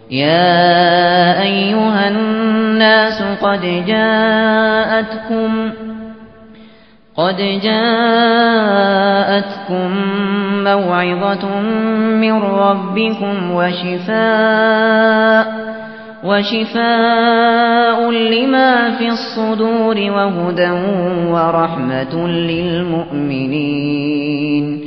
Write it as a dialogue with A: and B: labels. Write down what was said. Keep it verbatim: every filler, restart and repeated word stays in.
A: يا أيها الناس قد جاءتكم قد جاءتكم موعظة من ربكم وشفاء وشفاء لما في الصدور وهدى ورحمة للمؤمنين